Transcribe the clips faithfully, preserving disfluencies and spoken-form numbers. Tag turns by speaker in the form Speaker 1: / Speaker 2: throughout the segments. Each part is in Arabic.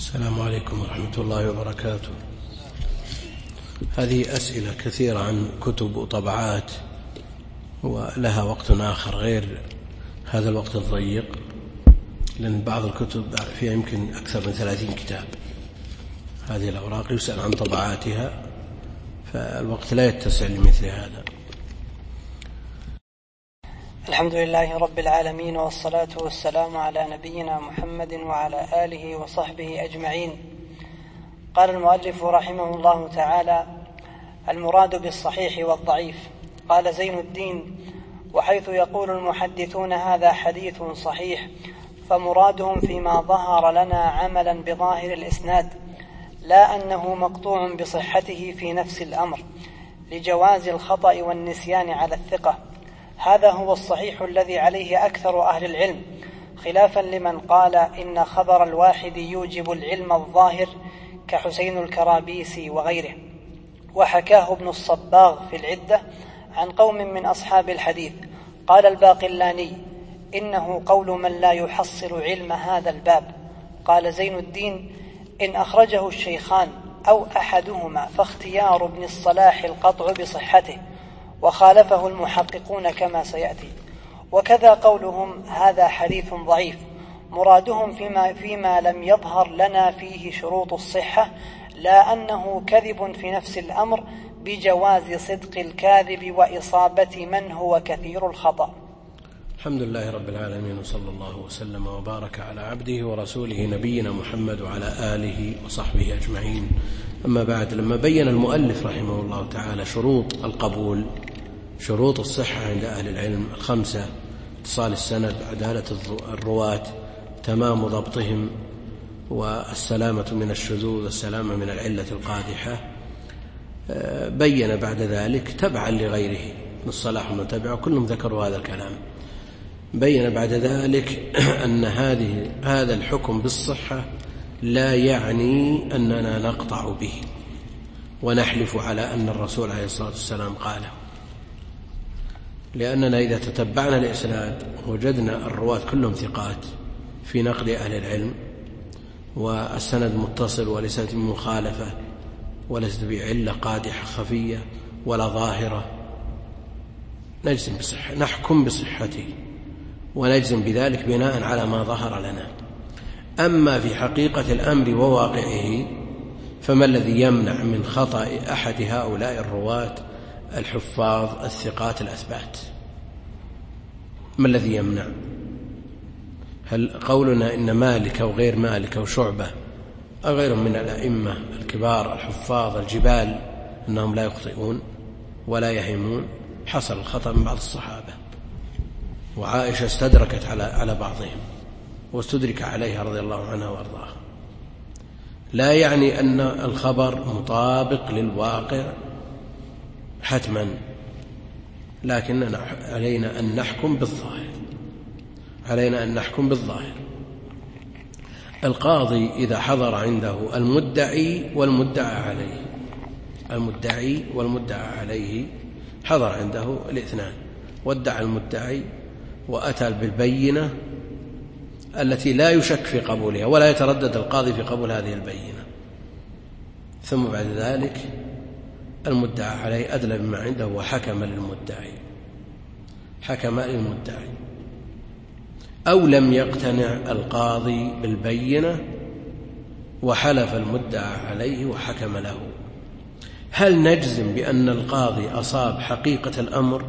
Speaker 1: السلام عليكم ورحمة الله وبركاته. هذه أسئلة كثيرة عن كتب وطبعات، ولها وقت آخر غير هذا الوقت الضيق، لأن بعض الكتب فيها يمكن أكثر من ثلاثين كتاب. هذه الأوراق يسأل عن طبعاتها، فالوقت لا يتسع لمثل هذا.
Speaker 2: الحمد لله رب العالمين، والصلاة والسلام على نبينا محمد وعلى آله وصحبه أجمعين. قال المؤلف رحمه الله تعالى: المراد بالصحيح والضعيف. قال زين الدين: وحيث يقول المحدثون هذا حديث صحيح، فمرادهم فيما ظهر لنا عملا بظاهر الإسناد، لا أنه مقطوع بصحته في نفس الأمر، لجواز الخطأ والنسيان على الثقة. هذا هو الصحيح الذي عليه أكثر أهل العلم، خلافا لمن قال إن خبر الواحد يوجب العلم الظاهر كحسين الكرابيسي وغيره. وحكاه ابن الصباغ في العدة عن قوم من أصحاب الحديث. قال الباقلاني: إنه قول من لا يحصل علم هذا الباب. قال زين الدين: إن أخرجه الشيخان أو أحدهما فاختيار ابن الصلاح القطع بصحته، وخالفه المحققون كما سيأتي. وكذا قولهم هذا حديث ضعيف، مرادهم فيما, فيما لم يظهر لنا فيه شروط الصحة، لا أنه كذب في نفس الأمر، بجواز صدق الكاذب وإصابة من هو كثير الخطأ.
Speaker 1: الحمد لله رب العالمين، وصلى الله وسلم وبارك على عبده ورسوله نبينا محمد وعلى آله وصحبه أجمعين. أما بعد، لما بين المؤلف رحمه الله تعالى شروط القبول، شروط الصحة عند أهل العلم الخمسة: اتصال السند، عدالة الرواة، تمام ضبطهم، والسلامة من الشذوذ، والسلامة من العلة القادحة، بين بعد ذلك تبعا لغيره من الصلاح ومن تبعه، كلهم ذكروا هذا الكلام. بين بعد ذلك أن هذه هذا الحكم بالصحة لا يعني أننا نقطع به ونحلف على أن الرسول عليه الصلاة والسلام قاله، لأننا إذا تتبعنا الإسناد وجدنا الرواة كلهم ثقات في نقل أهل العلم، والسند متصل وليست مخالفة وليست بعلة قادحة خفية ولا ظاهرة، نجزم بصحة، نحكم بصحته ونجزم بذلك بناء على ما ظهر لنا. أما في حقيقة الأمر وواقعه، فما الذي يمنع من خطأ أحد هؤلاء الرواة الحفاظ الثقات الأثبات؟ ما الذي يمنع؟ هل قولنا إن مالك أو غير مالك أو شعبة أو غيرهم من الأئمة الكبار الحفاظ الجبال أنهم لا يخطئون ولا يهمون؟ حصل الخطأ من بعض الصحابة، وعائشة استدركت على على بعضهم واستدرك عليها رضي الله عنها وارضاها. لا يعني أن الخبر مطابق للواقع حتما، لكن علينا أن نحكم بالظاهر، علينا أن نحكم بالظاهر. القاضي إذا حضر عنده المدعي والمدعى عليه، المدعي والمدعى عليه حضر عنده الاثنان، وادعى المدعي وأتى بالبينة التي لا يشك في قبولها ولا يتردد القاضي في قبول هذه البينة، ثم بعد ذلك المدعى عليه أدلى بما عنده وحكم للمدعي، حكم للمدعي. أو لم يقتنع القاضي بالبينة وحلف المدعى عليه وحكم له، هل نجزم بأن القاضي أصاب حقيقة الأمر؟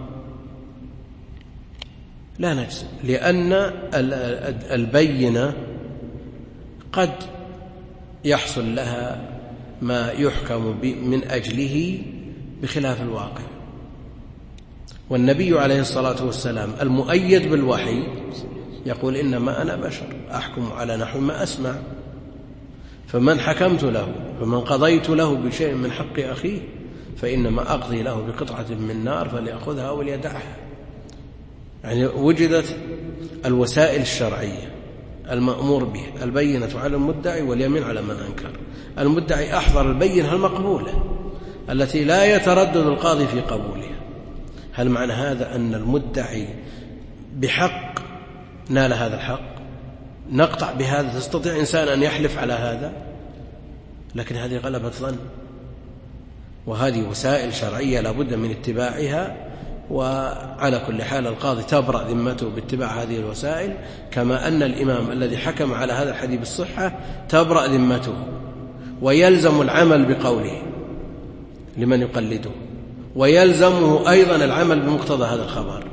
Speaker 1: لا نجزم، لأن البينة قد يحصل لها ما يحكم من أجله بخلاف الواقع. والنبي عليه الصلاة والسلام المؤيد بالوحي يقول: إنما أنا بشر أحكم على نحو ما أسمع، فمن حكمت له فمن قضيت له بشيء من حق أخيه فإنما أقضي له بقطعة من نار فليأخذها وليدعها. يعني وجدت الوسائل الشرعية المأمور به، البينة على المدعي واليمين على من أنكر. المدعي أحضر البينة المقبولة التي لا يتردد القاضي في قبولها. هل معنى هذا أن المدعي بحق نال هذا الحق؟ نقطع بهذا؟ تستطيع إنسان أن يحلف على هذا؟ لكن هذه غلبة ظن، وهذه وسائل شرعية لا بد من اتباعها. وعلى كل حال القاضي تبرأ ذمته باتباع هذه الوسائل، كما أن الإمام الذي حكم على هذا الحديث بالصحة تبرأ ذمته، ويلزم العمل بقوله لمن يقلده، ويلزمه أيضا العمل بمقتضى هذا الخبر.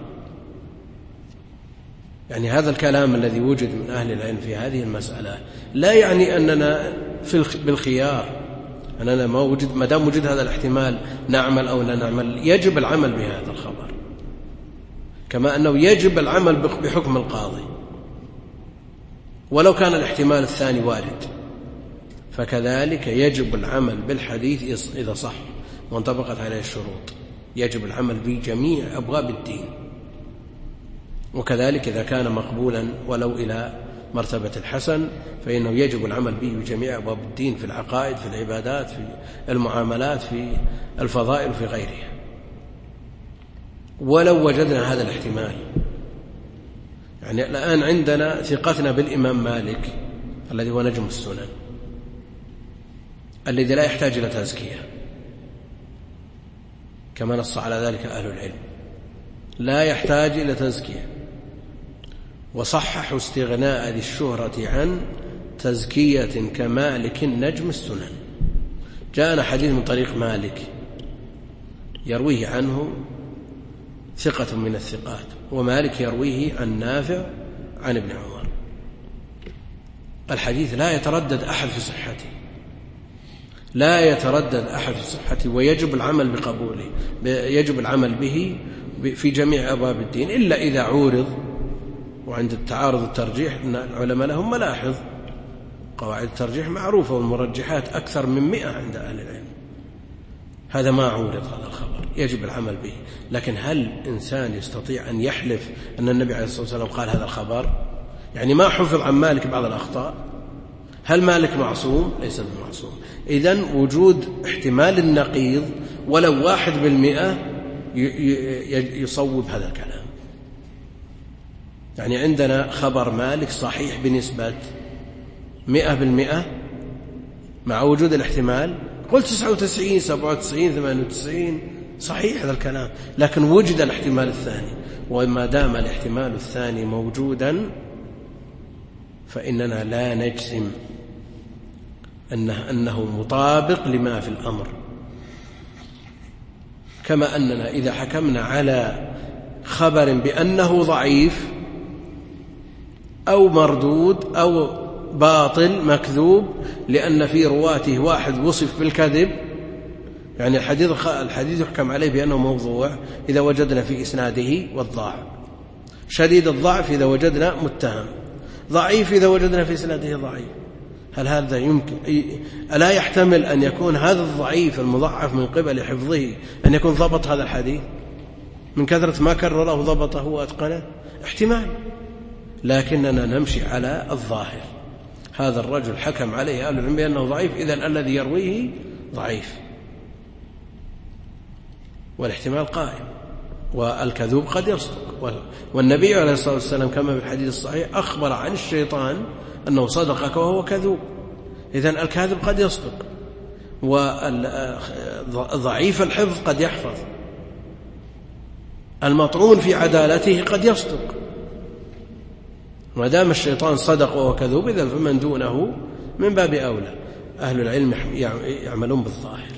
Speaker 1: يعني هذا الكلام الذي وجد من أهل العلم في هذه المسألة لا يعني أننا في بالخيار، أننا ما وجد ما دام وجد هذا الاحتمال نعمل أو لا نعمل. يجب العمل بهذا الخبر، كما أنه يجب العمل بحكم القاضي ولو كان الاحتمال الثاني وارد، فكذلك يجب العمل بالحديث إذا صح وانطبقت عليه الشروط. يجب العمل بجميع أبواب الدين، وكذلك إذا كان مقبولا ولو إلى مرتبة الحسن فإنه يجب العمل به بجميع أبواب الدين، في العقائد، في العبادات، في المعاملات، في الفضائل، في غيرها. ولو وجدنا هذا الاحتمال، يعني الآن عندنا ثقتنا بالإمام مالك الذي هو نجم السنن الذي لا يحتاج إلى تزكية، كما نص على ذلك أهل العلم، لا يحتاج إلى تزكية، وصححوا استغناء ذي الشهرة عن تزكية كمالك نجم السنن. جاءنا حديث من طريق مالك يرويه عنه ثقة من الثقات، ومالك يرويه عن نافع عن ابن عمر. الحديث لا يتردد أحد في صحته، لا يتردد أحد في صحته، ويجب العمل بقبوله، يجب العمل به في جميع أبواب الدين، إلا إذا عورض. وعند التعارض الترجيح العلماء لهم ملاحظ، قواعد الترجيح معروفة، والمرجحات أكثر من مئة عند أهل العلم. هذا ما عورض هذا الخبر، يجب العمل به. لكن هل إنسان يستطيع أن يحلف أن النبي عليه الصلاة والسلام قال هذا الخبر؟ يعني ما حفظ عن مالك بعض الأخطاء. هل مالك معصوم؟ ليس بمعصوم. إذن وجود احتمال النقيض ولو واحد بالمئة يصوب هذا الكلام. يعني عندنا خبر مالك صحيح بنسبة مئة بالمئة مع وجود الاحتمال، قلت تسعة وتسعين، سبعة وتسعين، ثمانية وتسعين، صحيح هذا الكلام، لكن وجد الاحتمال الثاني، وما دام الاحتمال الثاني موجودا فإننا لا نجزم أنه, أنه مطابق لما في الأمر. كما أننا إذا حكمنا على خبر بأنه ضعيف أو مردود أو باطل مكذوب لأن في رواته واحد وصف بالكذب، يعني الحديث الحديث يحكم عليه بأنه موضوع إذا وجدنا في إسناده والضعف، شديد الضعف إذا وجدنا متهم، ضعيف إذا وجدنا في إسناده ضعيف. هل هذا يمكن؟ ألا يحتمل أن يكون هذا الضعيف المضعف من قبل حفظه أن يكون ضبط هذا الحديث من كثرة ما كرره ضبطه وأتقنه؟ احتمال، لكننا نمشي على الظاهر. هذا الرجل حكم عليه أهل العلم بأنه ضعيف، إذن الذي يرويه ضعيف، والاحتمال قائم، والكذوب قد يصدق. والنبي عليه الصلاة والسلام كما في الحديث الصحيح أخبر عن الشيطان أنه صدقك وهو كذوب، إذن الكاذب قد يصدق، وضعيف الحفظ قد يحفظ، المطعون في عدالته قد يصدق. ما دام الشيطان صدق وهو كذوب إذن فمن دونه من باب أولى. أهل العلم يعملون بالظاهر،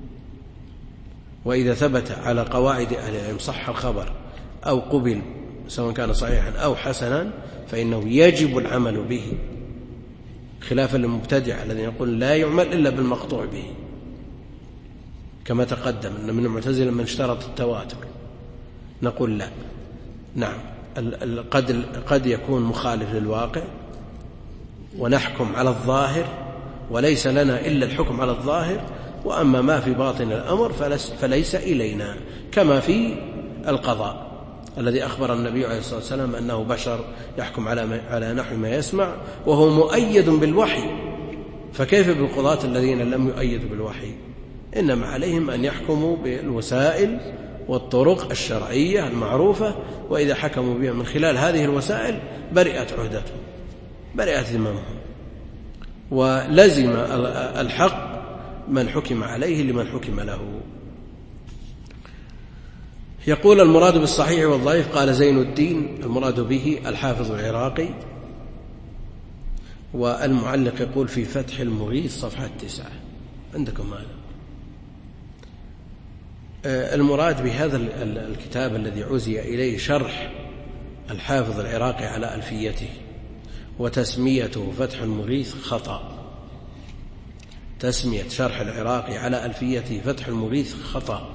Speaker 1: وإذا ثبت على قواعد أهل العلم صح الخبر أو قبل سواء كان صحيحا أو حسنا فإنه يجب العمل به، خلافا للمبتدع الذين يقول لا يعمل إلا بالمقطوع به، كما تقدم أن من المعتزلة من اشترط التواتر. نقول لا، نعم قد قد يكون مخالف للواقع ونحكم على الظاهر وليس لنا إلا الحكم على الظاهر، وأما ما في باطن الأمر فليس إلينا، كما في القضاء الذي أخبر النبي عليه الصلاة والسلام أنه بشر يحكم على على نحو ما يسمع وهو مؤيد بالوحي، فكيف بالقضاة الذين لم يؤيدوا بالوحي؟ إنما عليهم أن يحكموا بالوسائل والطرق الشرعية المعروفة، وإذا حكموا بها من خلال هذه الوسائل برئت عهدتهم. برئت ذممهم، ولزم الحق من حكم عليه لمن حكم له. يقول المراد بالصحيح والضعيف، قال زين الدين المراد به الحافظ العراقي، والمعلق يقول في فتح المغيث صفحة تسعة عندكم هذا. المراد بهذا الكتاب الذي عزي إليه شرح الحافظ العراقي على ألفيته، وتسميته فتح المغيث خطأ. تسمية شرح العراقي على ألفيته فتح المغيث خطأ.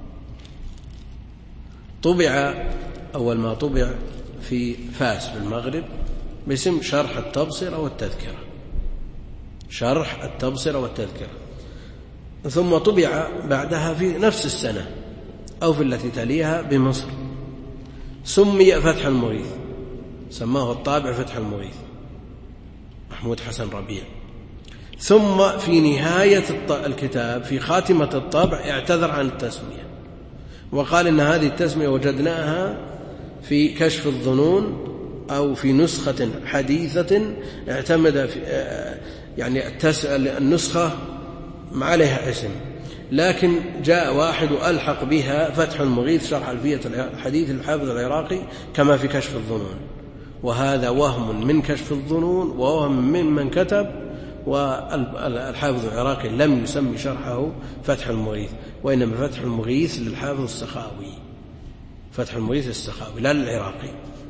Speaker 1: طبع أول ما طبع في فاس بالمغرب باسم شرح التبصرة والتذكرة، شرح التبصرة والتذكرة، ثم طبع بعدها في نفس السنة أو في التي تليها بمصر، سمي فتح المغيث، سماه الطابع فتح المغيث محمود حسن ربيع. ثم في نهاية الكتاب في خاتمة الطبع اعتذر عن التسمية وقال إن هذه التسمية وجدناها في كشف الظنون أو في نسخة حديثة اعتمد في يعني النسخة ما عليها اسم، لكن جاء واحد وألحق بها فتح المغيث شرح ألفية الحديث الحافظ العراقي كما في كشف الظنون، وهذا وهم من كشف الظنون ووهم ممن كتب. والحافظ العراقي لم يسمي شرحه فتح المغيث، وإنما فتح المغيث للحافظ السخاوي، فتح المغيث السخاوي لا للعراقي.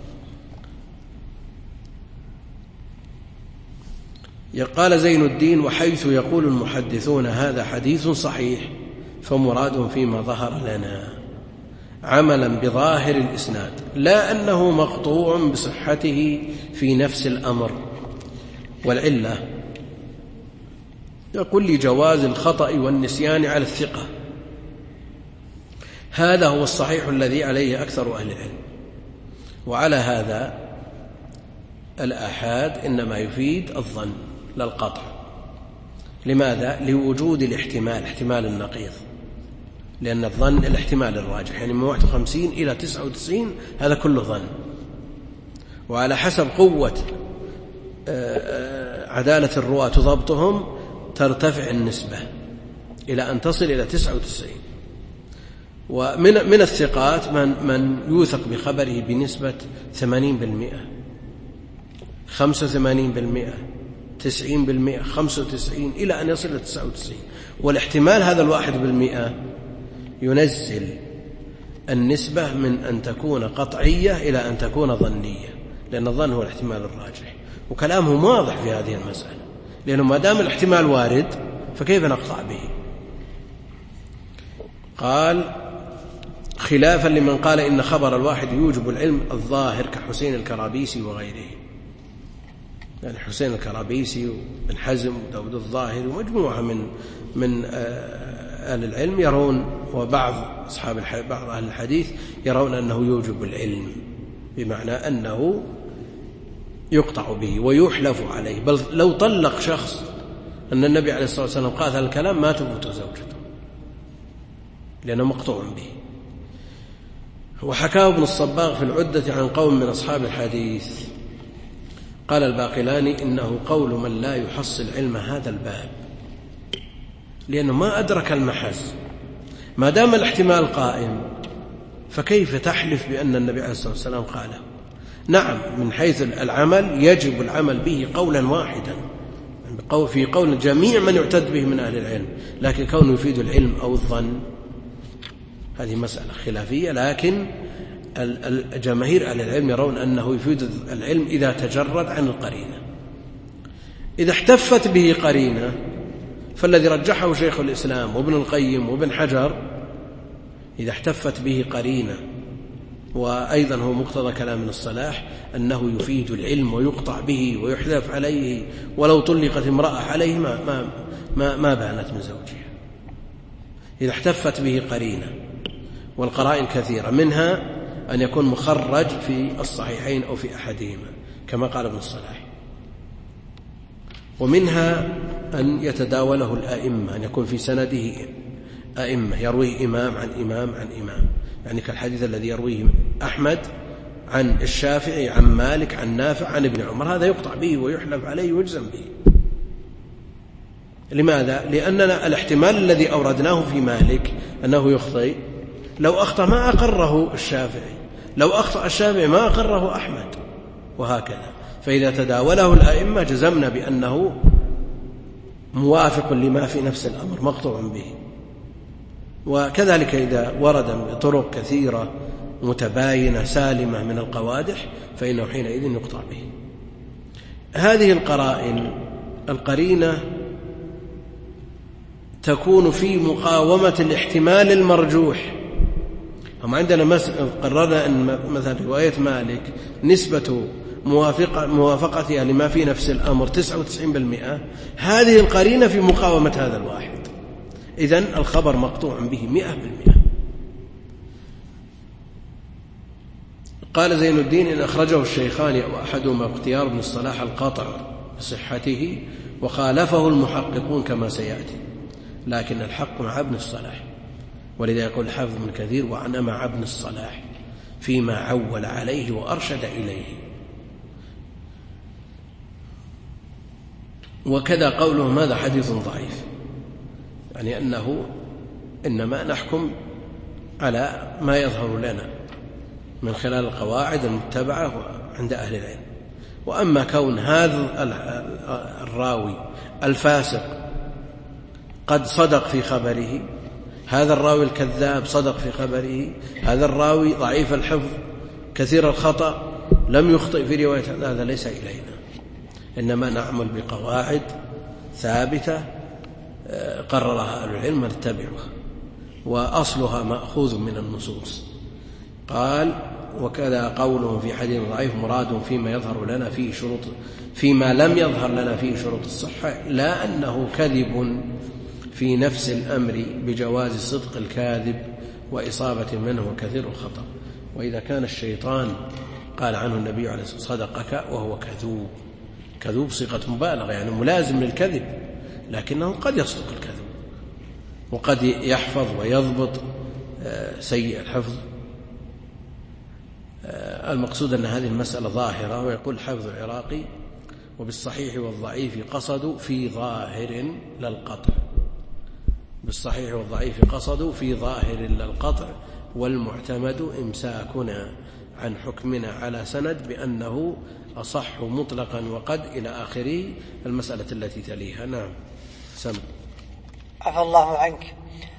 Speaker 1: قال زين الدين وحيث يقول المحدثون هذا حديث صحيح فمراد فيما ظهر لنا عملا بظاهر الإسناد، لا أنه مقطوع بصحته في نفس الأمر. والعلة يقول لجواز الخطأ والنسيان على الثقة، هذا هو الصحيح الذي عليه أكثر أهل العلم. وعلى هذا الآحاد إنما يفيد الظن لا القطع. لماذا؟ لوجود الاحتمال، احتمال النقيض، لأن الظن الاحتمال الراجح، يعني من واحد وخمسين إلى تسعة وتسعين هذا كله ظن، وعلى حسب قوة عدالة الرواة وضبطهم ترتفع النسبة إلى أن تصل إلى تسعة وتسعين. ومن من الثقات من من يوثق بخبره بنسبة ثمانين بالمئة، خمسة وثمانين بالمئة، تسعين بالمئة، خمسة وتسعين، إلى أن يصل إلى تسعة وتسعين. والاحتمال هذا الواحد بالمئة ينزل النسبة من أن تكون قطعية إلى أن تكون ظنية، لأن الظن هو الاحتمال الراجح. وكلامهم واضح في هذه المسألة، لأنه ما دام الاحتمال وارد فكيف نقطع به؟ قال خلافا لمن قال إن خبر الواحد يوجب العلم الظاهر كحسين الكرابيسي وغيره، يعني حسين الكرابيسي وابن حزم وداود الظاهر ومجموعة من من أهل العلم يرون، وبعض أصحاب بعض أهل الحديث يرون أنه يوجب العلم، بمعنى أنه يقطع به ويحلف عليه. بل لو طلق شخص أن النبي عليه الصلاة والسلام قال هذا الكلام ما تموت زوجته، لأنه مقطوع به. وحكاه ابن الصباغ في العدة عن قوم من أصحاب الحديث، قال الباقلاني إنه قول من لا يحصل علم هذا الباب، لأنه ما أدرك المحز. ما دام الاحتمال قائم فكيف تحلف بأن النبي عليه الصلاة والسلام قاله؟ نعم من حيث العمل يجب العمل به قولا واحدا في قول جميع من يعتد به من أهل العلم، لكن كونه يفيد العلم أو الظن هذه مسألة خلافية. لكن الجماهير أهل العلم يرون أنه يفيد العلم إذا تجرد عن القرينة. إذا احتفت به قرينة فالذي رجحه شيخ الإسلام وابن القيم وابن حجر، إذا احتفت به قرينة، وأيضا هو مقتضى كلام ابن الصلاح أنه يفيد العلم ويقطع به ويحلف عليه، ولو طلقت امرأة عليه ما, ما, ما, ما بانت من زوجها، إذا احتفت به قرينة. والقرائن كثيرة، منها أن يكون مخرج في الصحيحين أو في أحدهما كما قال ابن الصلاح، ومنها أن يتداوله الآئمة، أن يكون في سنده أئمة يرويه إمام عن إمام عن إمام، يعني كالحديث الذي يرويه أحمد عن الشافعي عن مالك عن نافع عن ابن عمر، هذا يقطع به ويحلف عليه ويجزم به. لماذا؟ لأننا الاحتمال الذي أوردناه في مالك أنه يخطئ، لو أخطأ ما أقره الشافعي، لو أخطأ الشافعي ما أقره أحمد، وهكذا. فإذا تداوله الأئمة جزمنا بأنه موافق لما في نفس الأمر مقطوع به. وكذلك إذا ورد بطرق كثيرة متباينة سالمة من القوادح فإنه حينئذ يقطع به. هذه القرائن القرينة تكون في مقاومة الاحتمال المرجوح. هم عندنا قررنا أن مثلا رواية مالك نسبة موافقة موافقتها لما في نفس الأمر تسعة وتسعين بالمئة، هذه القرينة في مقاومة هذا الواحد، إذن الخبر مقطوع به مئة بالمئة. قال زين الدين إن أخرجه الشيخان أو أحدهما اختيار ابن الصلاح القاطع بصحته، وخالفه المحققون كما سيأتي، لكن الحق مع ابن الصلاح. ولذا يقول حافظ بن كثير وأنا مع ابن الصلاح فيما عول عليه وأرشد إليه. وكذا قولهم هذا حديث ضعيف، يعني أنه إنما نحكم على ما يظهر لنا من خلال القواعد المتبعة عند أهل العلم. وأما كون هذا الراوي الفاسق قد صدق في خبره، هذا الراوي الكذاب صدق في خبره، هذا الراوي ضعيف الحفظ كثير الخطأ لم يخطئ في رواية، هذا ليس إلينا، إنما نعمل بقواعد ثابتة قررها أهل العلم نتبعها، وأصلها مأخوذ من النصوص. قال وكذا قوله في حديث ضعيف مراد فيما يظهر لنا فيه شروط فيما لم يظهر لنا فيه شروط الصحة، لا أنه كذب في نفس الأمر بجواز صدق الكاذب وإصابة منه وكثير الخطأ. وإذا كان الشيطان قال عنه النبي عليه الصلاة والسلام صدقك وهو كذوب، كذوب صيغة مبالغة يعني ملازم للكذب، لكنه قد يصدق الكذب وقد يحفظ ويضبط سيء الحفظ. المقصود أن هذه المسألة ظاهرة. ويقول حافظ العراقي وبالصحيح والضعيف قصدوا في ظاهر للقطع، بالصحيح والضعيف قصدوا في ظاهر للقطع، والمعتمد إمساكنا عن حكمنا على سند بأنه أصح مطلقا وقد إلى آخره المسألة التي تليها. نعم سم.
Speaker 2: عفى الله عنك.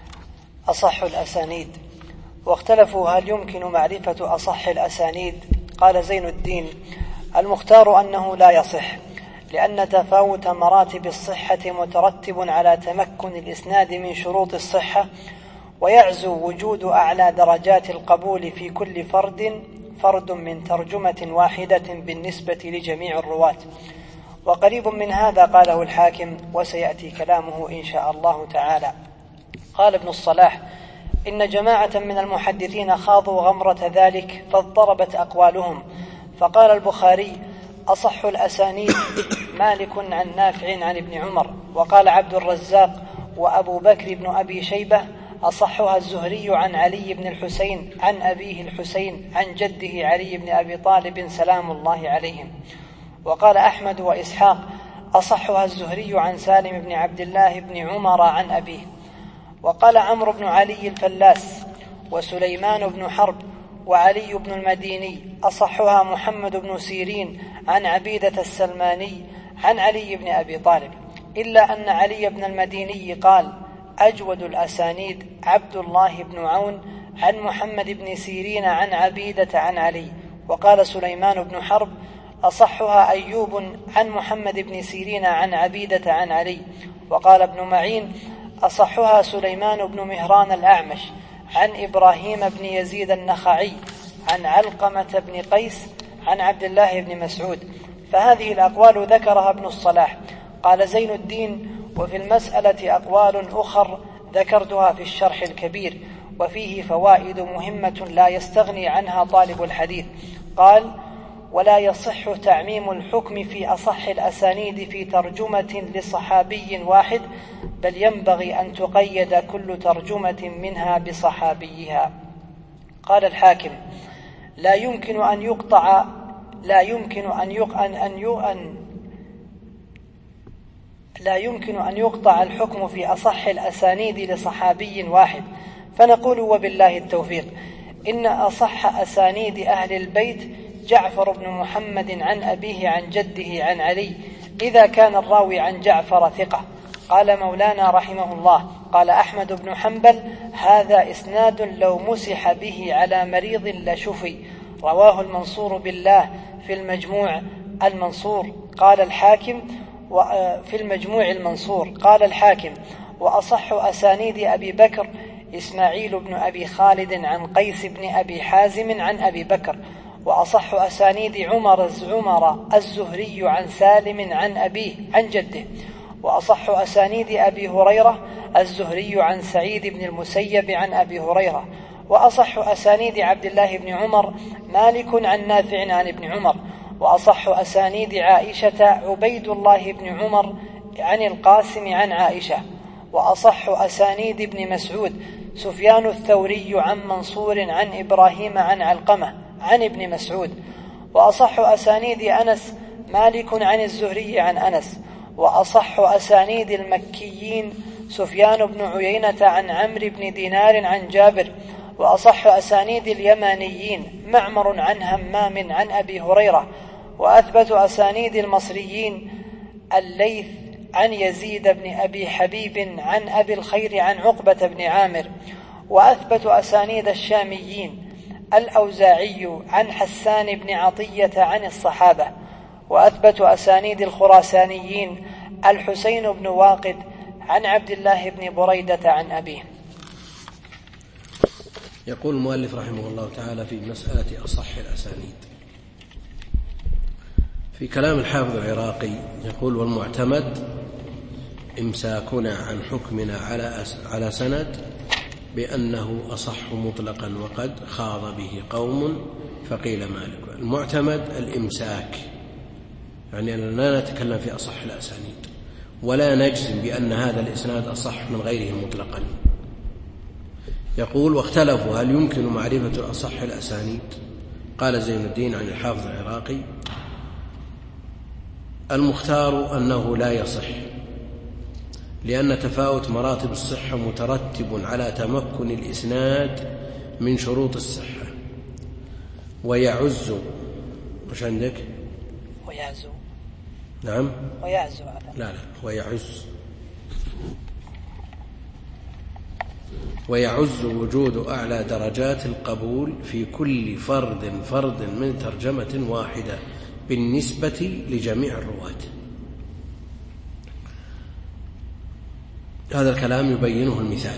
Speaker 2: أصح الأسانيد. واختلفوا هل يمكن معرفة أصح الأسانيد؟ قال زين الدين المختار أنه لا يصح، لأن تفاوت مراتب الصحة مترتب على تمكن الإسناد من شروط الصحة، ويعزو وجود أعلى درجات القبول في كل فرد فرد من ترجمة واحدة بالنسبة لجميع الرواة. وقريب من هذا قاله الحاكم وسيأتي كلامه إن شاء الله تعالى. قال ابن الصلاح إن جماعة من المحدثين خاضوا غمرة ذلك فاضطربت أقوالهم، فقال البخاري أصح الأسانيد مالك عن نافع عن ابن عمر، وقال عبد الرزاق وأبو بكر بن أبي شيبة أصحها الزهري عن علي بن الحسين عن أبيه الحسين عن جده علي بن أبي طالب سلام الله عليهم. وقال أحمد وإسحاق أصحها الزهري عن سالم بن عبد الله بن عمر عن أبيه. وقال عمرو بن علي الفلاس وسليمان بن حرب وعلي بن المديني أصحها محمد بن سيرين عن عبيدة السلماني عن علي بن أبي طالب، إلا أن علي بن المديني قال أجود الأسانيد عبد الله بن عون عن محمد بن سيرين عن عبيدة عن علي. وقال سليمان بن حرب أصحها أيوب عن محمد بن سيرين عن عبيدة عن علي. وقال ابن معين أصحها سليمان بن مهران الأعمش عن إبراهيم بن يزيد النخعي عن علقمة بن قيس عن عبد الله بن مسعود. فهذه الأقوال ذكرها ابن الصلاح. قال زين الدين وفي المسألة أقوال أخر ذكرتها في الشرح الكبير، وفيه فوائد مهمة لا يستغني عنها طالب الحديث. قال ولا يصح تعميم الحكم في أصح الأسانيد في ترجمة لصحابي واحد، بل ينبغي أن تقيد كل ترجمة منها بصحابيها. قال الحاكم لا يمكن أن يقطع لا يمكن أن يق أن أن أن لا يمكن أن يقطع الحكم في أصح الأسانيد لصحابي واحد، فنقول وبالله التوفيق إن أصح أسانيد أهل البيت جعفر بن محمد عن أبيه عن جده عن علي، إذا كان الراوي عن جعفر ثقة. قال مولانا رحمه الله: قال أحمد بن حنبل: هذا إسناد لو مسح به على مريض لشفي. رواه المنصور بالله في المجموع المنصور قال الحاكم في المجموع المنصور قال الحاكم: وأصح أسانيد أبي بكر إسماعيل بن أبي خالد عن قيس بن أبي حازم عن أبي بكر. وأصح أسانيد عمر عمر الزهري عن سالم عن أبيه عن جده. وأصح أسانيد أبي هريرة الزهري عن سعيد بن المسيب عن أبي هريرة. وأصح أسانيد عبد الله بن عمر مالك عن نافع عن ابن عمر. وأصح أسانيد عائشة عبيد الله بن عمر عن القاسم عن عائشة. وأصح أسانيد ابن مسعود سفيان الثوري عن منصور عن إبراهيم عن علقمة عن ابن مسعود. وأصح أسانيد أنس مالك عن الزهري عن أنس. وأصح أسانيد المكيين سفيان بن عيينة عن عمرو بن دينار عن جابر. وأصح أسانيد اليمانيين معمر عن همام عن أبي هريرة. وأثبت أسانيد المصريين الليث عن يزيد بن أبي حبيب عن أبي الخير عن عقبة بن عامر. وأثبت أسانيد الشاميين الأوزاعي عن حسان بن عطية عن الصحابة. وأثبت أسانيد الخراسانيين الحسين بن واقد عن عبد الله بن بريدة عن أبيه.
Speaker 1: يقول المؤلف رحمه الله تعالى في مسألة أصح الأسانيد في كلام الحافظ العراقي يقول: والمعتمد إمساكنا عن حكمنا على على سند بأنه أصح مطلقا وقد خاض به قوم فقيل مالك. المعتمد الإمساك، يعني أننا لا نتكلم في أصح الأسانيد ولا نجزم بأن هذا الإسناد أصح من غيره مطلقا. يقول: واختلفوا هل يمكن معرفة أصح الأسانيد؟ قال زين الدين عن الحافظ العراقي: المختار أنه لا يصح، لأن تفاوت مراتب الصحة مترتب على تمكن الإسناد من شروط الصحة، ويعز مش عندك؟
Speaker 2: ويعز.
Speaker 1: نعم
Speaker 2: ويعز.
Speaker 1: لا لا ويعز ويعز وجود أعلى درجات القبول في كل فرد فرد من ترجمة واحدة بالنسبة لجميع الرواة. هذا الكلام يبينه المثال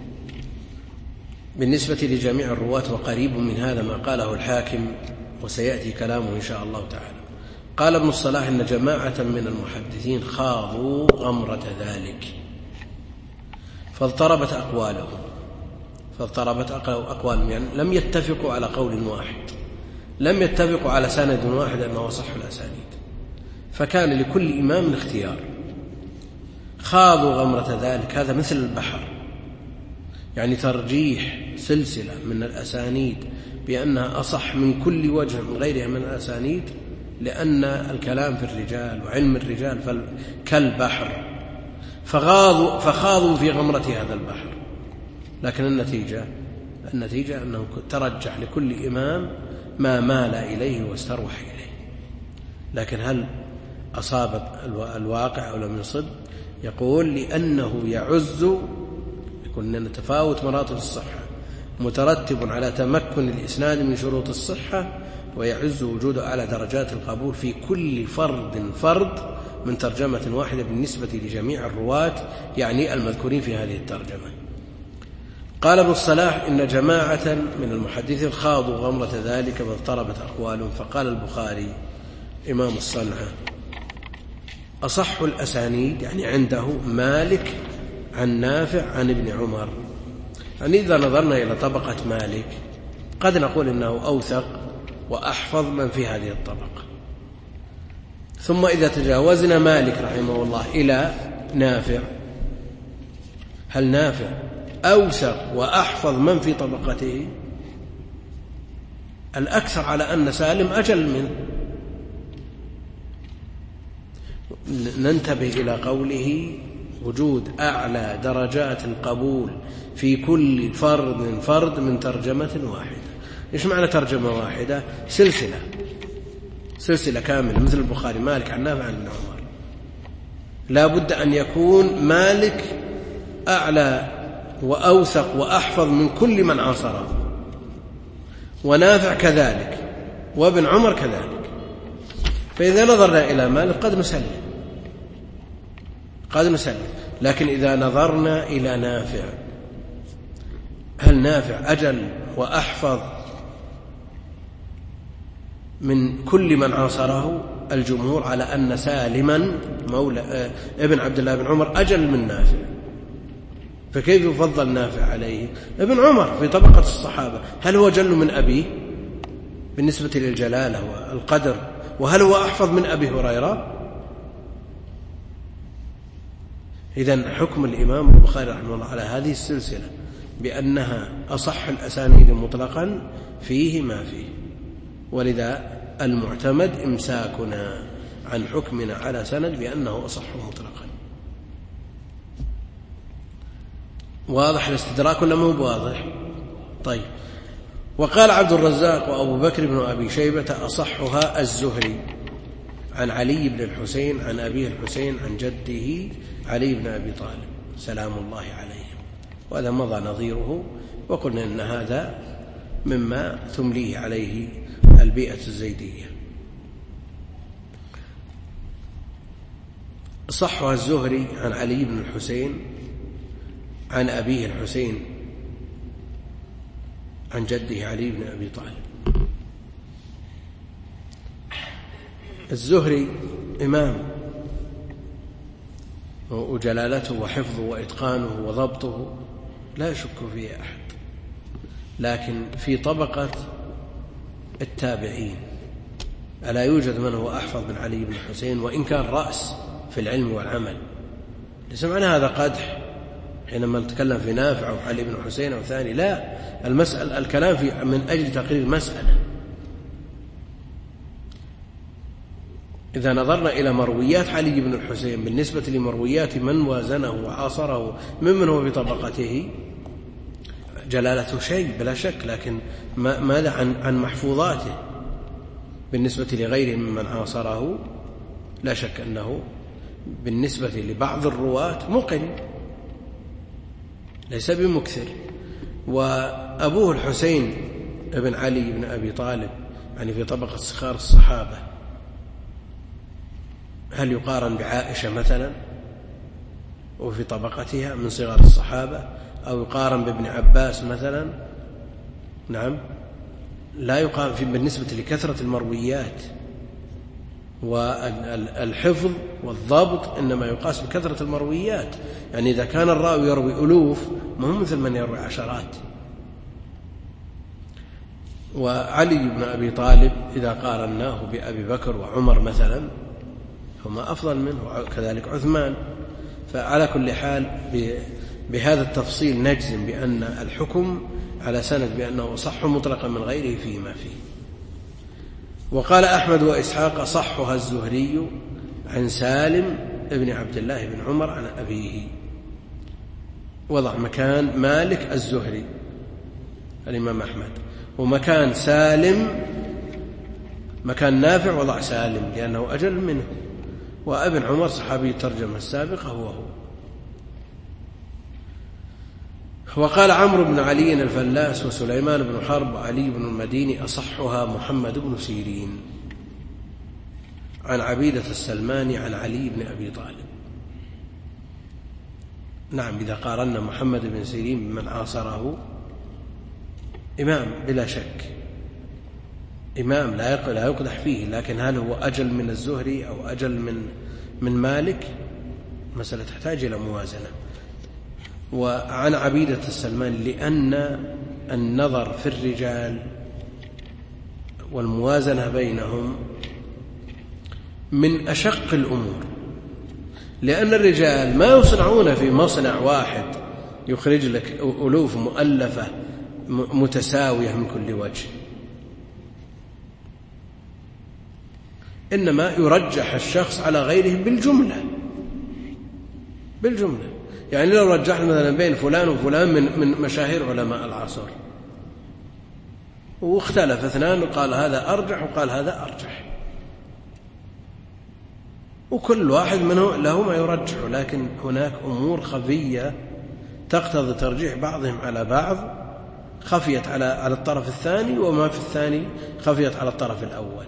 Speaker 1: بالنسبة لجميع الرواة، وقريب من هذا ما قاله الحاكم وسيأتي كلامه إن شاء الله تعالى. قال ابن الصلاح: إن جماعة من المحدثين خاضوا غمرة ذلك فاضطربت أقوالهم فاضطربت أقوالهم يعني لم يتفقوا على قول واحد، لم يتفقوا على سند واحد أنه صح الأسانيد، فكان لكل إمام اختيار. خاضوا غمرة ذلك، هذا مثل البحر، يعني ترجيح سلسلة من الأسانيد بأنها أصح من كل وجه من غيرها من الأسانيد، لأن الكلام في الرجال وعلم الرجال كالبحر، فخاضوا, فخاضوا في غمرة هذا البحر. لكن النتيجة النتيجة أنه ترجح لكل إمام ما مال إليه واستروح إليه. لكن هل أصاب الواقع أو لم يصب؟ يقول: لأنه يعز، يكون أن تفاوت مراتب الصحة مترتب على تمكن الإسناد من شروط الصحة، ويعز وجود أعلى درجات القبول في كل فرد فرد من ترجمة واحدة بالنسبة لجميع الرواة، يعني المذكورين في هذه الترجمة. قال ابن الصلاح: إن جماعة من المحدثين خاضوا غمرة ذلك فاضطربت أقوالهم، فقال البخاري إمام الصنعة: أصح الأسانيد يعني عنده مالك عن نافع عن ابن عمر. يعني إذا نظرنا إلى طبقة مالك قد نقول إنه أوثق وأحفظ من في هذه الطبقة. ثم إذا تجاوزنا مالك رحمه الله إلى نافع، هل نافع أوثق وأحفظ من في طبقته؟ الأكثر على أن سالم أجل منه. ننتبه إلى قوله وجود أعلى درجات القبول في كل فرد فرد من ترجمة واحدة. إيش معنى ترجمة واحدة؟ سلسلة سلسلة كاملة مثل البخاري مالك عن نافع عن ابن عمر. لا بد أن يكون مالك أعلى وأوثق وأحفظ من كل من عاصره، ونافع كذلك، وابن عمر كذلك. فإذا نظرنا إلى مالك قد نسلم قد نسلم لكن إذا نظرنا إلى نافع، هل نافع أجل وأحفظ من كل من عاصره؟ الجمهور على أن سالما مولى ابن عبد الله بن عمر أجل من نافع، فكيف يفضل نافع عليه؟ ابن عمر في طبقة الصحابة، هل هو أجل من أبيه بالنسبة للجلالة والقدر؟ وهل هو أحفظ من أبي هريرة؟ إذن حكم الإمام البخاري رحمه الله على هذه السلسلة بأنها أصح الأسانيد مطلقا فيه ما فيه، ولذا المعتمد إمساكنا عن حكمنا على سند بأنه أصح مطلقا. واضح الاستدراك ولا مو واضح؟ طيب. وقال عبد الرزاق وأبو بكر بن أبي شيبة أصحها الزهري عن علي بن الحسين عن أبيه الحسين عن جده علي بن أبي طالب سلام الله عليه، وهذا مضى نظيره، وقلنا إن هذا مما تمليه عليه البيئة الزيدية. صحها الزهري عن علي بن الحسين عن أبيه الحسين عن جده علي بن أبي طالب. الزهري إمام، وجلالته وحفظه وإتقانه وضبطه لا يشك فيه أحد، لكن في طبقة التابعين ألا يوجد من هو أحفظ من علي بن الحسين وإن كان رأس في العلم والعمل؟ ليس معنى هذا قدح حينما نتكلم في نافع أو علي بن الحسين أو ثاني، لا، المسألة الكلام في من أجل تقرير مسألة. إذا نظرنا إلى مرويات علي بن الحسين بالنسبة لمرويات من وازنه وعاصره ممن هو في طبقته، جلالته شيء بلا شك، لكن ماذا عن عن محفوظاته بالنسبة لغيره ممن عاصره؟ لا شك أنه بالنسبة لبعض الرواة مقل ليس بمكثر. وأبوه الحسين ابن علي بن أبي طالب يعني في طبقة صغار الصحابة، هل يقارن بعائشة مثلا وفي طبقتها من صغار الصحابة، أو يقارن بابن عباس مثلا؟ نعم، لا يقارن في بالنسبة لكثرة المرويات والحفظ والضبط، إنما يقاس بكثرة المرويات. يعني إذا كان الراوي يروي ألوف ما هو مثل من يروي عشرات. وعلي بن أبي طالب إذا قارناه بأبي بكر وعمر مثلا هما أفضل منه، وكذلك عثمان. فعلى كل حال بهذا التفصيل نجزم بأن الحكم على سند بأنه صح مطلقا من غيره فيما فيه. وقال أحمد وإسحاق صحها الزهري عن سالم ابن عبد الله بن عمر عن أبيه. وضع مكان مالك الزهري الإمام أحمد، ومكان سالم مكان نافع وضع سالم لأنه أجل منه، وابن عمر صحابي الترجمة السابقة هو هو. وقال عمرو بن علي الفلاس وسليمان بن حرب وعلي بن المديني أصحها محمد بن سيرين عن عبيدة السلماني عن علي بن أبي طالب. نعم، إذا قارنا محمد بن سيرين بمن عاصره إمام بلا شك، إمام لا يقدح فيه، لكن هل هو أجل من الزهري أو أجل من من مالك؟ مسألة تحتاج إلى موازنة. وعن عبيدة السلمان لأن النظر في الرجال والموازنة بينهم من أشق الأمور، لأن الرجال ما يصنعون في مصنع واحد يخرج لك ألوف مؤلفة متساوية من كل وجه، إنما يرجح الشخص على غيره بالجملة بالجملة. يعني لو رجحنا مثلا بين فلان وفلان من من مشاهير علماء العصر واختلف اثنان وقال هذا أرجح وقال هذا أرجح، وكل واحد منه له ما يرجح، لكن هناك أمور خفية تقتضي ترجيح بعضهم على بعض خفيت على على الطرف الثاني، وما في الثاني خفيت على الطرف الأول.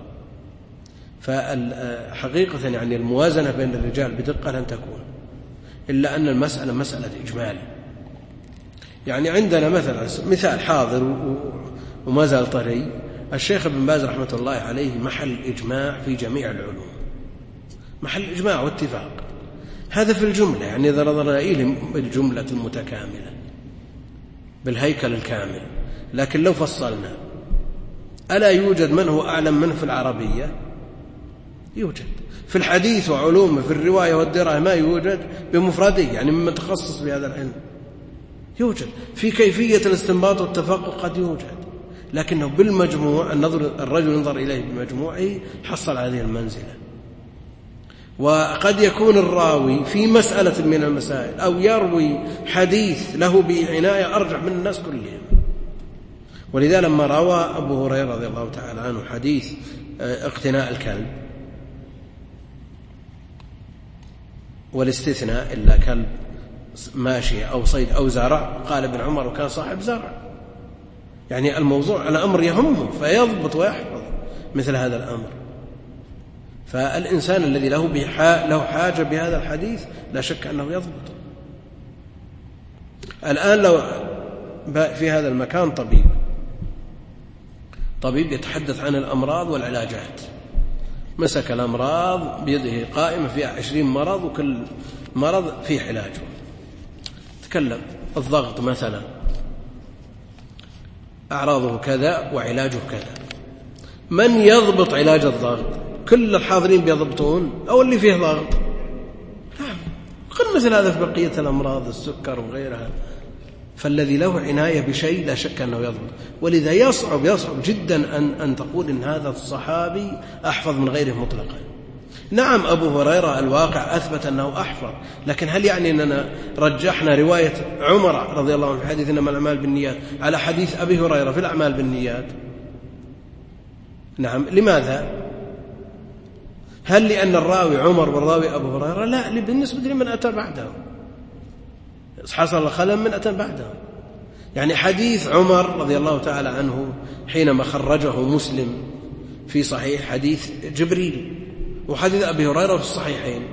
Speaker 1: فحقيقة يعني الموازنة بين الرجال بدقة لن تكون، إلا أن المسألة مسألة إجمال. يعني عندنا مثلا مثال حاضر وما زال طري، الشيخ ابن باز رحمة الله عليه محل إجماع في جميع العلوم، محل إجماع واتفاق، هذا في الجملة. يعني إذا نظرنا إلى الجملة المتكاملة بالهيكل الكامل، لكن لو فصلنا ألا يوجد من هو أعلم منه في العربية؟ يوجد. في الحديث وعلومه، في الرواية والدراية ما يوجد بمفرده، يعني ممن تخصص بهذا العلم يوجد. في كيفية الاستنباط والتفقه قد يوجد، لكنه بالمجموع النظر الرجل ينظر إليه بمجموعه حصل هذه المنزلة. وقد يكون الراوي في مسألة من المسائل أو يروي حديث له بعناية أرجح من الناس كلهم. ولذا لما روى أبو هريرة رضي الله تعالى عنه حديث اقتناء الكلب والاستثناء إلا كلب ماشي أو صيد أو زرع، قال ابن عمر وكان صاحب زرع، يعني الموضوع على أمر يهمه فيضبط ويحفظ مثل هذا الأمر. فالإنسان الذي له له حاجة بهذا الحديث لا شك أنه يضبط. الآن لو في هذا المكان طبيب طبيب يتحدث عن الأمراض والعلاجات، مسك الأمراض بيده قائمة فيها عشرين مرض وكل مرض فيه علاجه، تكلم الضغط مثلا أعراضه كذا وعلاجه كذا، من يضبط علاج الضغط؟ كل الحاضرين بيضبطون أو اللي فيه ضغط؟ نعم. قل مثل هذا في بقية الأمراض السكر وغيرها. فالذي له عناية بشيء لا شك أنه يضبط. ولذا يصعب يصعب جدا أن, أن تقول إن هذا الصحابي أحفظ من غيره مطلقا. نعم أبو هريرة الواقع أثبت أنه أحفظ، لكن هل يعني أننا رجحنا رواية عمر رضي الله عنه في حديث إنما الأعمال بالنيات على حديث أبي هريرة في الأعمال بالنيات؟ نعم. لماذا؟ هل لأن الراوي عمر والراوي أبو هريرة؟ لا، بالنسبة لمن أتى بعدهم حصل خلل من أتى بعدهم. يعني حديث عمر رضي الله تعالى عنه حينما خرجه مسلم في صحيح حديث جبريل، وحديث أبي هريرة في الصحيحين،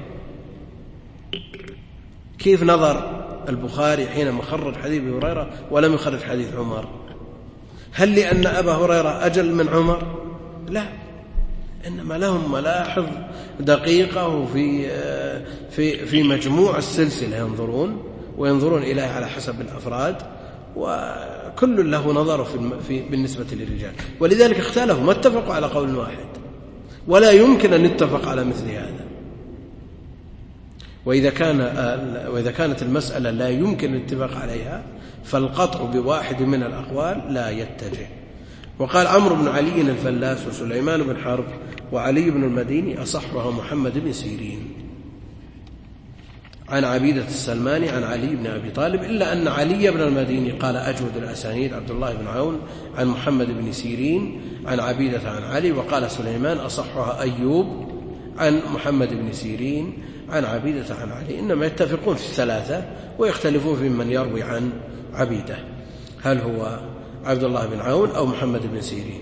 Speaker 1: كيف نظر البخاري حينما خرج حديث أبي هريرة ولم يخرج حديث عمر؟ هل لأن أبا هريرة أجل من عمر؟ لا، إنما لهم ملاحظ دقيقة وفي في في مجموع السلسلة ينظرون وينظرون إليه على حسب الأفراد، وكل له نظر في, في بالنسبة للرجال. ولذلك اختلفوا ما اتفقوا على قول واحد، ولا يمكن أن نتفق على مثل هذا. وإذا كان وإذا كانت المسألة لا يمكن الاتفاق عليها فالقطع بواحد من الأقوال لا يتجه. وقال عمرو بن علي الفلاس وسليمان بن حرب وعلي بن المديني أصحها محمد بن سيرين عن عبيدة السلماني عن علي بن أبي طالب، إلا أن علي بن المديني قال أجود الأسانيد عبد الله بن عون عن محمد بن سيرين عن عبيدة عن علي. وقال سليمان أصحها أيوب عن محمد بن سيرين عن عبيدة عن علي. إنما يتفقون في الثلاثة ويختلفون في من يروي عن عبيدة، هل هو عبد الله بن عون أو محمد بن سيرين.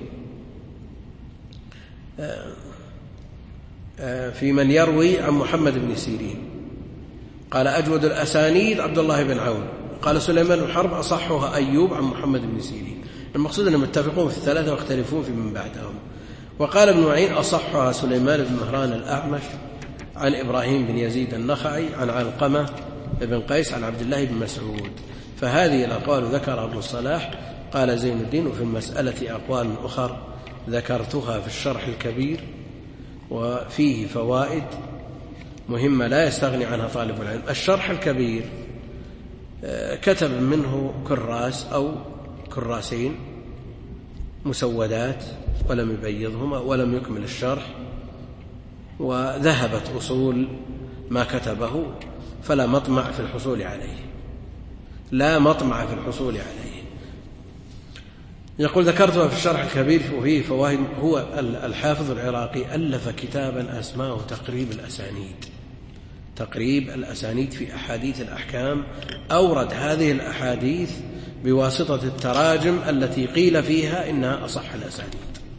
Speaker 1: في من يروي عن محمد بن سيرين قال أجود الأسانيد عبد الله بن عون. قال سليمان بن حرب أصحها أيوب عن محمد بن سيرين. المقصود أنهم يتفقون في الثلاثة واختلفون في من بعدهم. وقال ابن معين أصحها سليمان بن مهران الأعمش عن إبراهيم بن يزيد النخعي عن علقمة بن قيس عن عبد الله بن مسعود. فهذه الأقوال ذكرها ابن الصلاح. قال زين الدين وفي المسألة أقوال أخر ذكرتها في الشرح الكبير، وفيه فوائد مهمة لا يستغني عنها طالب العلم. الشرح الكبير كتب منه كراس أو كراسين مسودات ولم يبيضهما ولم يكمل الشرح، وذهبت أصول ما كتبه، فلا مطمع في الحصول عليه، لا مطمع في الحصول عليه. يقول ذكرتها في الشرح الكبير وفيه فوائد. هو الحافظ العراقي ألف كتابا أسماه تقريب الأسانيد، تقريب الأسانيد في أحاديث الأحكام، أورد هذه الأحاديث بواسطة التراجم التي قيل فيها إنها أصح الأسانيد،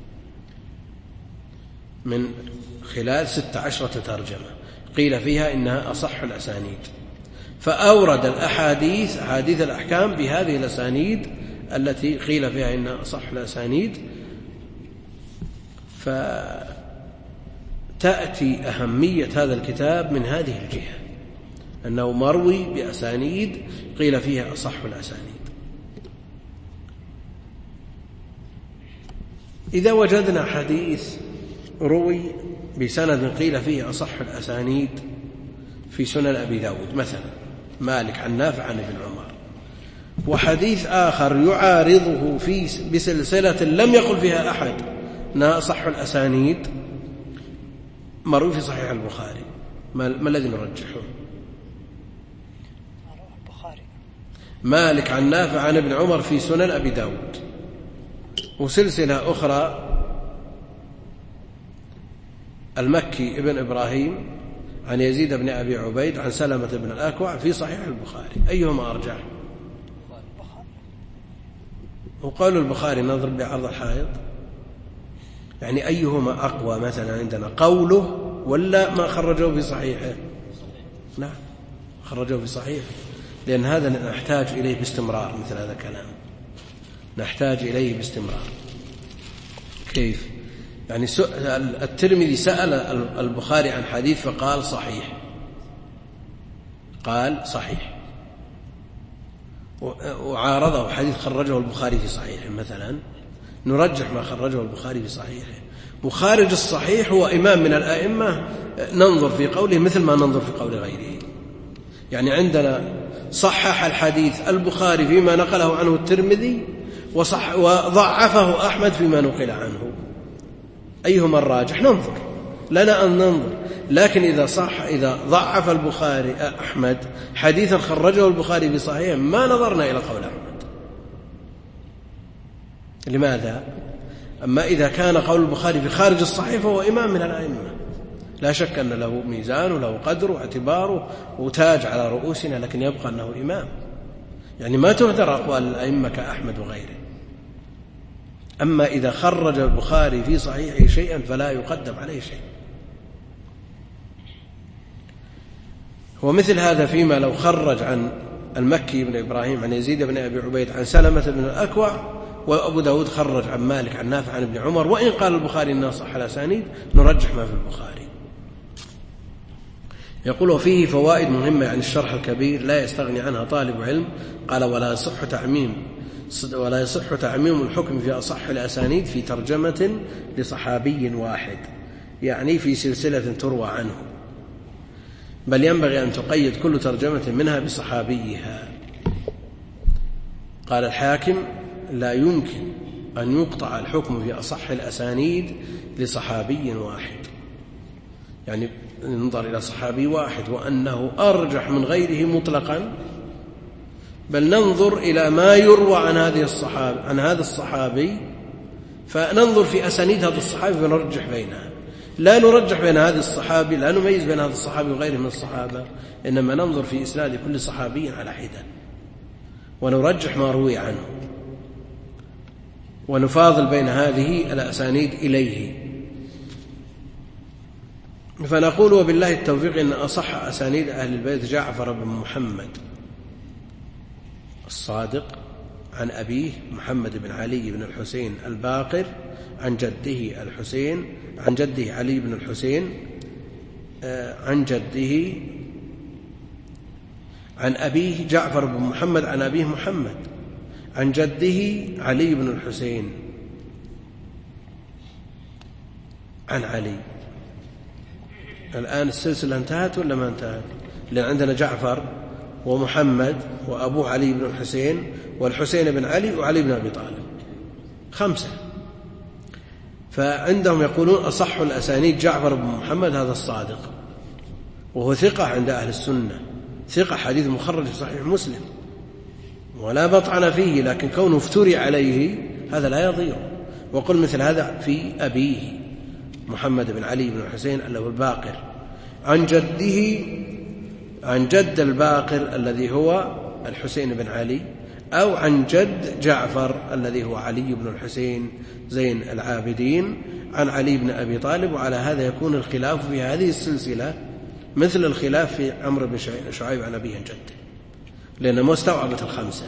Speaker 1: من خلال ست عشرة ترجمة قيل فيها إنها أصح الأسانيد، فأورد الأحاديث أحاديث الأحكام بهذه الأسانيد التي قيل فيها إنها أصح الأسانيد. فتأتي أهمية هذا الكتاب من هذه الجهة، أنه مروي بأسانيد قيل فيها أصح الأسانيد. إذا وجدنا حديث روي بسند قيل فيه أصح الأسانيد في سنن أبي داود، مثلا مالك عن نافع عن ابن عمر، وحديث آخر يعارضه في بسلسلة لم يقل فيها أحد أنها أصح الأسانيد مروي في صحيح البخاري، ما الذي نرجحه؟ مالك عن نافع عن ابن عمر في سنن أبي داود، وسلسلة أخرى المكي ابن إبراهيم عن يزيد بن أبي عبيد عن سلمة بن الأكوع في صحيح البخاري، أيهما أرجح؟ وقال البخاري نضرب بعرض الحائط، يعني أيهما أقوى مثلا عندنا، قوله ولا ما خرجه في صحيحه؟ نعم خرجه في صحيحه، لأن هذا نحتاج إليه باستمرار، مثل هذا الكلام نحتاج إليه باستمرار. كيف؟ يعني الترمذي سأل البخاري عن حديث فقال صحيح، قال صحيح، وعارضه حديث خرجه البخاري في صحيحه، مثلا نرجح ما خرجه البخاري في صحيحه. وخارج الصحيح هو إمام من الأئمة ننظر في قوله مثل ما ننظر في قول غيره. يعني عندنا صحح الحديث البخاري فيما نقله عنه الترمذي، وصح وضعفه أحمد فيما نقل عنه، أيهما الراجح؟ ننظر، لنا أن ننظر. لكن إذا صح إذا ضعف البخاري أحمد حديثا خرجه البخاري في صحيح ما نظرنا إلى قول أحمد. لماذا؟ أما إذا كان قول البخاري في خارج الصحيح فهو إمام من الأئمة، لا شك أن له ميزان وله قدر واعتباره وتاج على رؤوسنا، لكن يبقى أنه إمام، يعني ما تهدر أقوال الأئمة كأحمد وغيره. أما إذا خرج البخاري في صحيحه شيئا فلا يقدم عليه شيء. ومثل هذا فيما لو خرج عن المكي بن إبراهيم عن يزيد بن أبي عبيد عن سلمة بن الأكوع، وأبو داود خرج عن مالك عن نافع عن ابن عمر، وإن قال البخاري إنه صح الأسانيد نرجح ما في البخاري. يقول وفيه فوائد مهمة، يعني الشرح الكبير لا يستغني عنها طالب علم. قال ولا يصح تعميم ولا يصح تعميم الحكم في أصح الأسانيد في ترجمة لصحابي واحد، يعني في سلسلة تروى عنه، بل ينبغي أن تقيد كل ترجمة منها بصحابيها. قال الحاكم لا يمكن أن يقطع الحكم في أصح الأسانيد لصحابي واحد، يعني ننظر إلى صحابي واحد وأنه أرجح من غيره مطلقا، بل ننظر إلى ما يروى عن هذه الصحابة عن هذا الصحابي، فننظر في أسانيد هذا الصحابي فنرجح بينها. لا نرجح بين هذا الصحابي، لا نميز بين هذا الصحابي وغيره من الصحابة، إنما ننظر في إسناد كل صحابي على حدة ونرجح ما روي عنه، ونفاضل بين هذه الأسانيد إليه. فنقول وبالله التوفيق إن أصح أسانيد أهل البيت جعفر بن محمد الصادق عن أبيه محمد بن علي بن الحسين الباقر عن جده الحسين عن جده علي بن الحسين عن جده عن أبيه جعفر بن محمد عن أبيه محمد عن جده علي بن الحسين عن علي. الآن السلسلة انتهت ولا ما انتهت؟ لأن عندنا جعفر ومحمد وأبوه علي بن الحسين والحسين بن علي وعلي بن أبي طالب، خمسة. فعندهم يقولون أصح الأسانيد جعفر بن محمد هذا الصادق، وهو ثقة عند أهل السنة، ثقة، حديث مخرج في صحيح مسلم ولا بطعن فيه، لكن كونه افتري عليه هذا لا يضير. وقل مثل هذا في أبيه محمد بن علي بن الحسين اللي هو الباقر، عن جده، عن جد الباقر الذي هو الحسين بن علي، أو عن جد جعفر الذي هو علي بن الحسين زين العابدين عن علي بن أبي طالب. وعلى هذا يكون الخلاف في هذه السلسلة مثل الخلاف في عمرو بن شعيب عن أبيه عن جده، لأنه ما استوعبت الخمسة.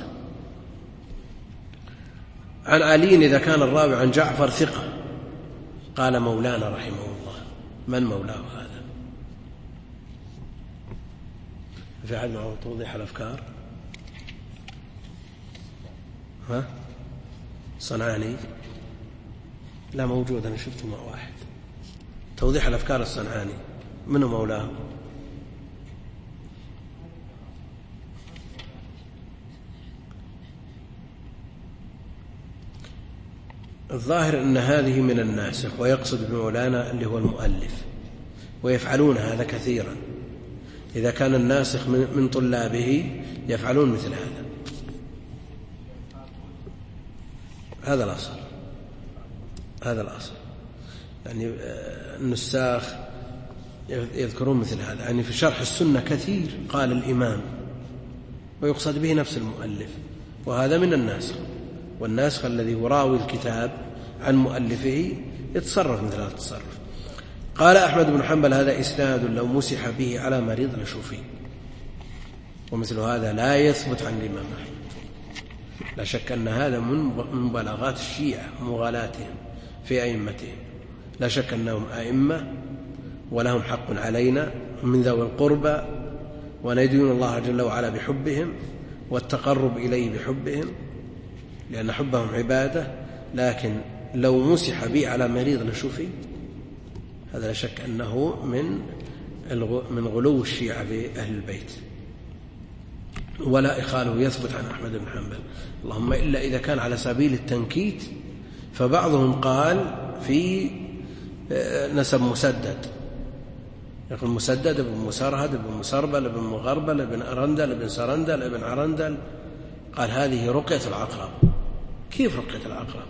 Speaker 1: عن علي إذا كان الراوي عن جعفر ثقة قال مولانا رحمه الله. من مولاه هذا؟ في عدم توضيح الأفكار؟ ها؟ صنعاني؟ لا موجود، أنا شفته مع واحد. توضيح الأفكار الصنعاني، منه مولاه؟ الظاهر أن هذه من الناسخ، ويقصد بمولانا اللي هو المؤلف، ويفعلون هذا كثيرا. إذا كان الناسخ من طلابه يفعلون مثل هذا. هذا الأصل، هذا الأصل، يعني النساخ يذكرون مثل هذا. يعني في شرح السنة كثير قال الإمام، ويقصد به نفس المؤلف، وهذا من الناسخ. والناسخ الذي يراوي الكتاب عن مؤلفه يتصرف مثل هذا التصرف. قال أحمد بن حنبل هذا إسناد لو مسح به على مريض لشفي. ومثل هذا لا يثبت عن الإمام أحمد. لا شك أن هذا من مبالغات الشيعة مغالاتهم في أئمتهم. لا شك أنهم أئمة ولهم حق علينا من ذوي القربى، وندين الله جل وعلا بحبهم والتقرب إليه بحبهم، لأن حبهم عبادة. لكن لو مسح بي على مريض لشفي، هذا لا شك أنه من من غلو الشيعة بأهل البيت، ولا إخاله يثبت عن أحمد بن حنبل. اللهم إلا إذا كان على سبيل التنكيت، فبعضهم قال في نسب مسدد، يقول مسدد ابن مسرهد ابن مسربل ابن مغربل ابن أرندل ابن سرندل ابن عرندل، قال هذه رقية العقرب. كيف رقية العقرب؟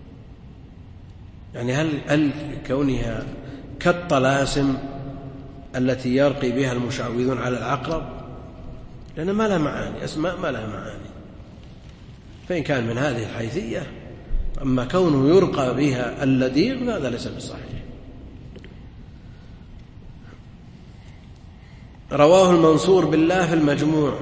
Speaker 1: يعني هل, هل كونها كالطلاسم التي يرقي بها المشعوذون على العقرب؟ لأن ما لها معاني، أسماء ما لها معاني. فإن كان من هذه الحيثية، أما كونه يرقى بها اللديغ هذا ليس بصحيح. رواه المنصور بالله في المجموع،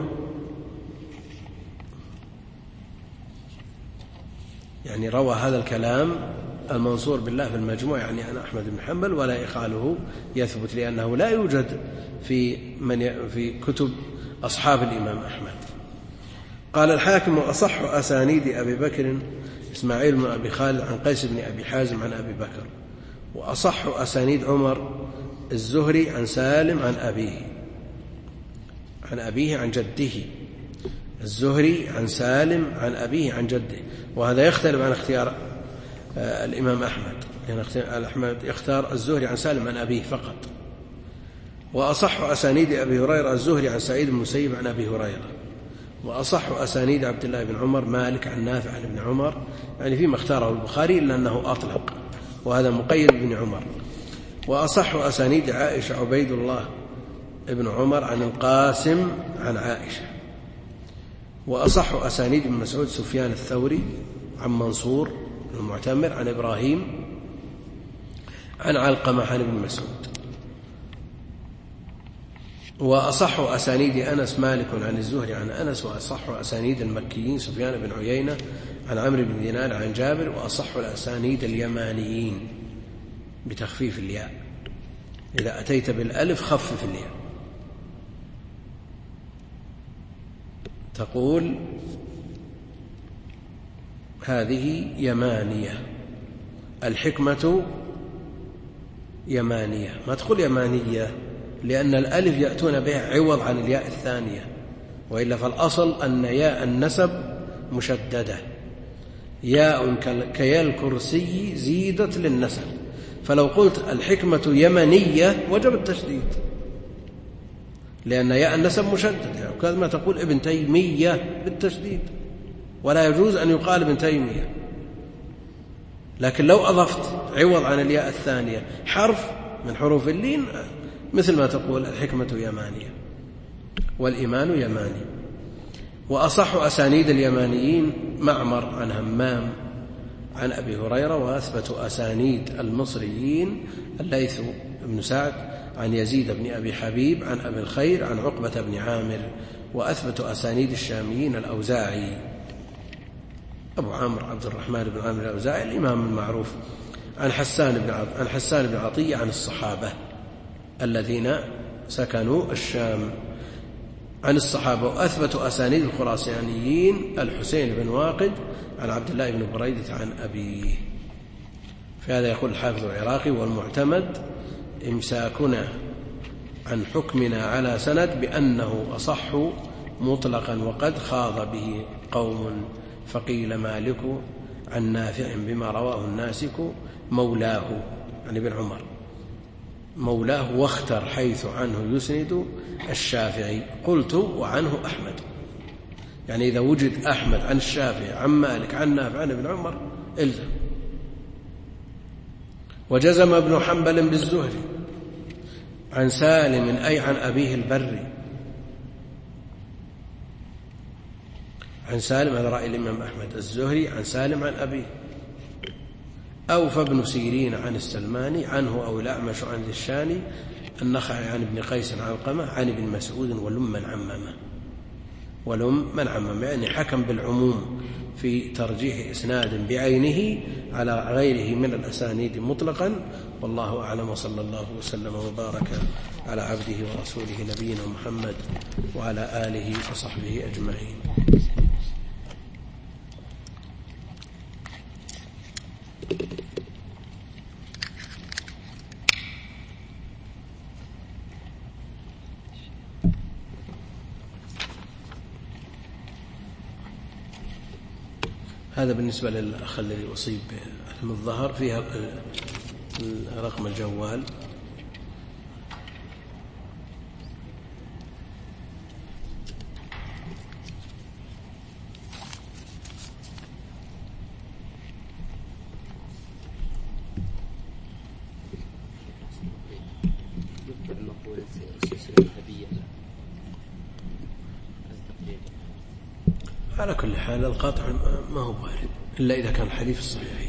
Speaker 1: يعني روى هذا الكلام المنصور بالله في المجموع، يعني أنا أحمد بن حنبل، ولا إخاله يثبت، لأنه لا يوجد في من في كتب أصحاب الإمام أحمد. قال الحاكم وأصح أسانيد أبي بكر إسماعيل بن أبي خالد عن قيس بن أبي حازم عن أبي بكر، وأصح أسانيد عمر الزهري عن سالم عن أبيه عن أبيه عن جده، الزهري عن سالم عن أبيه عن جده. وهذا يختلف عن اختيار الإمام أحمد، لأن أحمد يختار الزهري عن سالم عن أبيه فقط. وأصح أسانيد أبي هريرة الزهري عن سعيد بن المسيب عن أبي هريرة. وأصح أسانيد عبد الله بن عمر مالك عن نافع عن ابن عمر، يعني فيما اختاره البخاري إلا أنه أطلق، وهذا مقيد بن عمر. وأصح أسانيد عائشة عبيد الله ابن عمر عن القاسم عن عائشة. وأصح أسانيد ابن مسعود سفيان الثوري عن منصور المعتمر عن إبراهيم عن علقمة عن ابن مسعود. وأصح أسانيد أنس مالك عن الزهري عن أنس. وأصح أسانيد المكيين سفيان بن عيينة عن عمرو بن دينار عن جابر. وأصح الأسانيد اليمانيين بتخفيف الياء، إذا أتيت بالألف خفف الياء، تقول هذه يمانية، الحكمة يمانية، ما تقول يمانية، لأن الألف يأتون بها عوض عن الياء الثانية، وإلا فالأصل أن ياء النسب مشددة، ياء كيا الكرسي زيدت للنسل، فلو قلت الحكمة يمنية وجب التشديد، لأن ياء النسب مشدد، يعني كما تقول ابن تيمية بالتشديد، ولا يجوز أن يقال ابن تيمية. لكن لو أضفت عوض عن الياء الثانية حرف من حروف اللين، مثل ما تقول الحكمة يمانية والإيمان يماني. وأصح أسانيد اليمانيين معمر عن همام عن أبي هريرة، وأثبت أسانيد المصريين الليث بن سعد عن يزيد بن أبي حبيب عن أبي الخير عن عقبة بن عامر، وأثبت أسانيد الشاميين الأوزاعي أبو عمرو عبد الرحمن بن عامر الأوزاعي الإمام المعروف عن حسان بن عن حسان بن عطية عن الصحابة الذين سكنوا الشام عن الصحابة. وأثبتوا أسانيد الخراسانيين الحسين بن واقد عن عبد الله بن بريدة عن أبيه. في هذا يقول الحافظ العراقي: والمعتمد إمساكنا عن حكمنا على سند بأنه أصح مطلقا، وقد خاض به قوم، فقيل مالك عن نافع بما رواه الناسك مولاه يعني ابن عمر مولاه، واختر حيث عنه يسند الشافعي، قلت وعنه أحمد. يعني إذا وجد أحمد عن الشافعي عن مالك عن نافع عن ابن عمر إلزم. وجزم ابن حنبل بالزهري عن سالم أي عن أبيه البري، عن سالم، هذا رأي الإمام أحمد، الزهري عن سالم عن أبيه. أوفى ابن سيرين عن السلماني عنه، أو الأعمش عن ذي الشاني، النخعي عن ابن قيس عن علقمة عن ابن مسعود، ولم من عممه ولم من عممه يعني حكم بالعموم في ترجيح إسناد بعينه على غيره من الأسانيد مطلقا. والله أعلم، وصلى الله وسلم وبارك على عبده ورسوله نبينا محمد وعلى آله وصحبه أجمعين. هذا بالنسبة للأخ الذي أصيب بألم الظهر. فيها رقم الجوال على كل حال. القاطع ما هو وارد إلا إذا كان الحديث الصحيح.